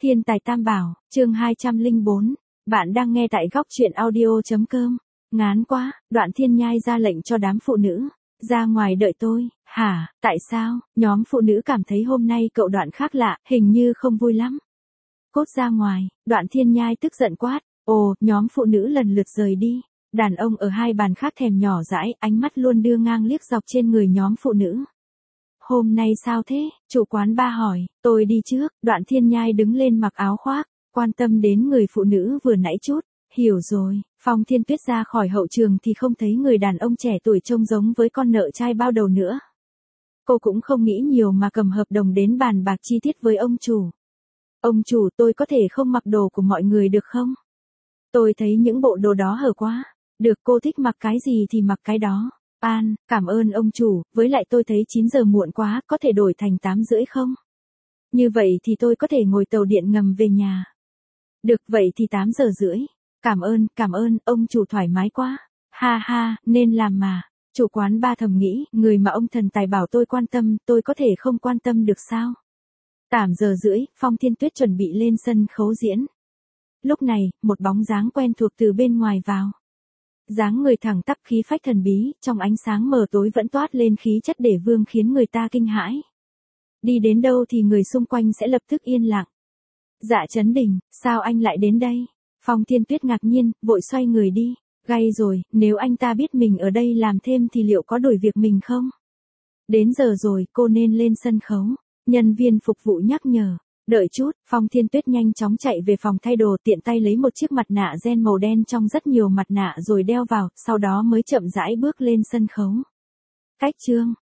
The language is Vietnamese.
Thiên tài tam bảo, chương 204. Bạn đang nghe tại góc truyện audio.com. Ngán quá, Đoạn Thiên Nhai ra lệnh cho đám phụ nữ. Ra ngoài đợi tôi. Hả, tại sao? Nhóm phụ nữ cảm thấy hôm nay cậu Đoạn khác lạ, hình như không vui lắm. Cốt ra ngoài, Đoạn Thiên Nhai tức giận quát. Ồ, nhóm phụ nữ lần lượt rời đi. Đàn ông ở hai bàn khác thèm nhỏ dãi, ánh mắt luôn đưa ngang liếc dọc trên người nhóm phụ nữ. Hôm nay sao thế? Chủ quán ba hỏi. Tôi đi trước. Đoạn Thiên Nhai đứng lên mặc áo khoác, quan tâm đến người phụ nữ vừa nãy chút. Hiểu rồi. Phong Thiên Tuyết ra khỏi hậu trường thì không thấy người đàn ông trẻ tuổi trông giống với con nợ trai bao đầu nữa. Cô cũng không nghĩ nhiều mà cầm hợp đồng đến bàn bạc chi tiết với ông chủ. Ông chủ, tôi có thể không mặc đồ của mọi người được không? Tôi thấy những bộ đồ đó hở quá. Được, cô thích mặc cái gì thì mặc cái đó. Cảm ơn ông chủ, với lại tôi thấy 9 giờ muộn quá, có thể đổi thành 8 rưỡi không? Như vậy thì tôi có thể ngồi tàu điện ngầm về nhà. Được, vậy thì 8 giờ rưỡi. Cảm ơn, ông chủ thoải mái quá. Ha ha, nên làm mà. Chủ quán ba thầm nghĩ, người mà ông thần tài bảo tôi quan tâm, tôi có thể không quan tâm được sao? 8 giờ rưỡi, Phong Thiên Tuyết chuẩn bị lên sân khấu diễn. Lúc này, một bóng dáng quen thuộc từ bên ngoài vào. Dáng người thẳng tắp khí phách thần bí, trong ánh sáng mờ tối vẫn toát lên khí chất để vương khiến người ta kinh hãi. Đi đến đâu thì người xung quanh sẽ lập tức yên lặng. Dạ Chấn Đình, sao anh lại đến đây? Phong Thiên Tuyết ngạc nhiên, vội xoay người đi. Gay rồi, nếu anh ta biết mình ở đây làm thêm thì liệu có đuổi việc mình không? Đến giờ rồi, cô nên lên sân khấu. Nhân viên phục vụ nhắc nhở. Đợi chút, Phong Thiên Tuyết nhanh chóng chạy về phòng thay đồ, tiện tay lấy một chiếc mặt nạ ren màu đen trong rất nhiều mặt nạ rồi đeo vào, sau đó mới chậm rãi bước lên sân khấu. Cách chương